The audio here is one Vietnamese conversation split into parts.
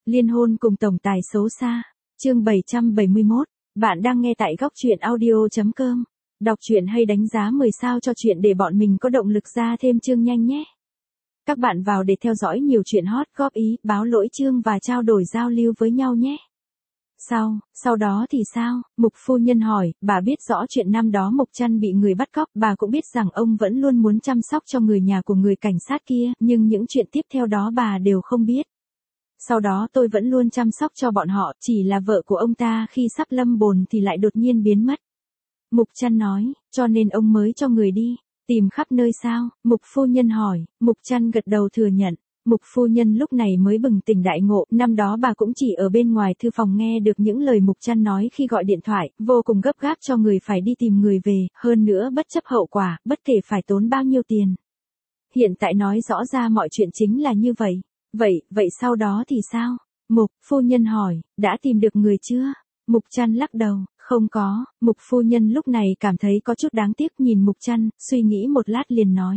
Liên hôn cùng tổng tài xấu xa. Chương 771. Bạn đang nghe tại góc truyện audio.com. Đọc truyện hay đánh giá 10 sao cho truyện để bọn mình có động lực ra thêm chương nhanh nhé. Các bạn vào để theo dõi nhiều chuyện hot, góp ý, báo lỗi chương và trao đổi giao lưu với nhau nhé. Sau đó thì sao? Mục phu nhân hỏi. Bà biết rõ chuyện năm đó Mục Trăn bị người bắt cóc, bà cũng biết rằng ông vẫn luôn muốn chăm sóc cho người nhà của người cảnh sát kia, nhưng những chuyện tiếp theo đó bà đều không biết. Sau đó tôi vẫn luôn chăm sóc cho bọn họ, chỉ là vợ của ông ta khi sắp lâm bồn thì lại đột nhiên biến mất. Mục Trăn nói, cho nên ông mới cho người đi, tìm khắp nơi sao? Mục phu nhân hỏi. Mục Trăn gật đầu thừa nhận. Mục phu nhân lúc này mới bừng tỉnh đại ngộ, năm đó bà cũng chỉ ở bên ngoài thư phòng nghe được những lời Mục Trăn nói khi gọi điện thoại, vô cùng gấp gáp cho người phải đi tìm người về, hơn nữa bất chấp hậu quả, bất kể phải tốn bao nhiêu tiền. Hiện tại nói rõ ra mọi chuyện chính là như vậy. Vậy sau đó thì sao? Mục phu nhân hỏi, đã tìm được người chưa? Mục Trăn lắc đầu, không có. Mục phu nhân lúc này cảm thấy có chút đáng tiếc nhìn Mục Trăn, suy nghĩ một lát liền nói.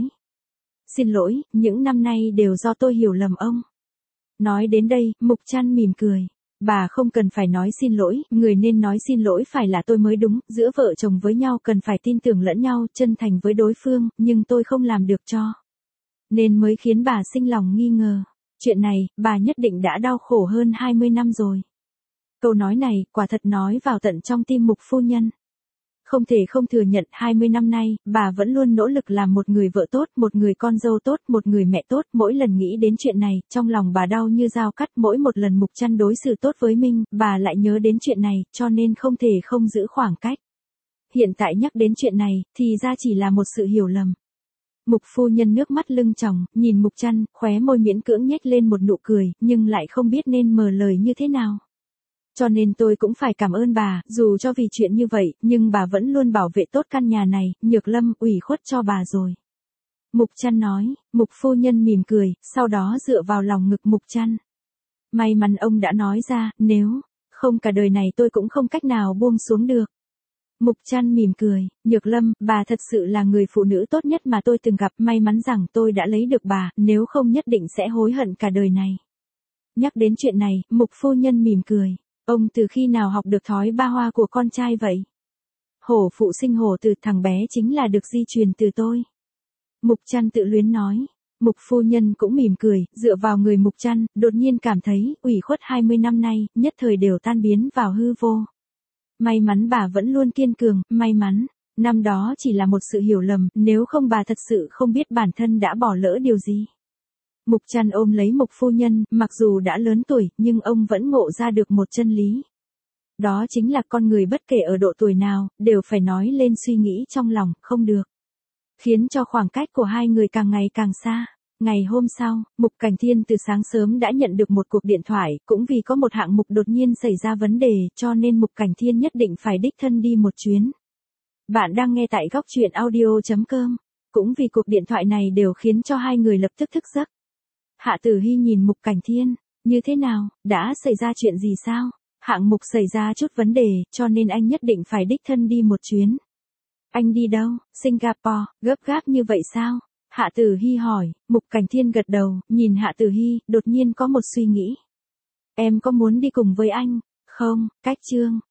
Xin lỗi, những năm nay đều do tôi hiểu lầm ông. Nói đến đây, Mục Trăn mỉm cười. Bà không cần phải nói xin lỗi, người nên nói xin lỗi phải là tôi mới đúng, giữa vợ chồng với nhau cần phải tin tưởng lẫn nhau, chân thành với đối phương, nhưng tôi không làm được cho. Nên mới khiến bà sinh lòng nghi ngờ. Chuyện này, bà nhất định đã đau khổ hơn 20 năm rồi. Câu nói này, quả thật nói vào tận trong tim Mục phu nhân. Không thể không thừa nhận 20 năm nay, bà vẫn luôn nỗ lực làm một người vợ tốt, một người con dâu tốt, một người mẹ tốt. Mỗi lần nghĩ đến chuyện này, trong lòng bà đau như dao cắt. Mỗi một lần Mục Trăn đối xử tốt với Minh, bà lại nhớ đến chuyện này, cho nên không thể không giữ khoảng cách. Hiện tại nhắc đến chuyện này, thì ra chỉ là một sự hiểu lầm. Mục phu nhân nước mắt lưng tròng, nhìn Mục Trăn, khóe môi miễn cưỡng nhếch lên một nụ cười, nhưng lại không biết nên mở lời như thế nào. Cho nên tôi cũng phải cảm ơn bà, dù cho vì chuyện như vậy, nhưng bà vẫn luôn bảo vệ tốt căn nhà này, Nhược Lâm ủy khuất cho bà rồi. Mục Trăn nói. Mục phu nhân mỉm cười, sau đó dựa vào lòng ngực Mục Trăn. May mắn ông đã nói ra, nếu không cả đời này tôi cũng không cách nào buông xuống được. Mục Trăn mỉm cười, Nhược Lâm, bà thật sự là người phụ nữ tốt nhất mà tôi từng gặp, may mắn rằng tôi đã lấy được bà, nếu không nhất định sẽ hối hận cả đời này. Nhắc đến chuyện này, Mục phu nhân mỉm cười. Ông từ khi nào học được thói ba hoa của con trai vậy? Hổ phụ sinh hổ từ, thằng bé chính là được di truyền từ tôi. Mục Trăn tự luyến nói. Mục phu nhân cũng mỉm cười, dựa vào người Mục Trăn, đột nhiên cảm thấy, ủy khuất 20 năm nay, nhất thời đều tan biến vào hư vô. May mắn bà vẫn luôn kiên cường, may mắn. Năm đó chỉ là một sự hiểu lầm, nếu không bà thật sự không biết bản thân đã bỏ lỡ điều gì. Mục Trăn ôm lấy Mục phu nhân, mặc dù đã lớn tuổi, nhưng ông vẫn ngộ ra được một chân lý. Đó chính là con người bất kể ở độ tuổi nào, đều phải nói lên suy nghĩ trong lòng, không được. Khiến cho khoảng cách của hai người càng ngày càng xa. Ngày hôm sau, Mục Cảnh Thiên từ sáng sớm đã nhận được một cuộc điện thoại, cũng vì có một hạng mục đột nhiên xảy ra vấn đề, cho nên Mục Cảnh Thiên nhất định phải đích thân đi một chuyến. Bạn đang nghe tại góc truyện audio.com. Cũng vì cuộc điện thoại này đều khiến cho hai người lập tức thức giấc. Hạ Tử Hy nhìn Mục Cảnh Thiên, như thế nào, đã xảy ra chuyện gì sao? Hạng mục xảy ra chút vấn đề, cho nên anh nhất định phải đích thân đi một chuyến. Anh đi đâu? Singapore, gấp gáp như vậy sao? Hạ Tử Hy hỏi. Mục Cảnh Thiên gật đầu, nhìn Hạ Tử Hy, đột nhiên có một suy nghĩ. Em có muốn đi cùng với anh? Không, cách chương.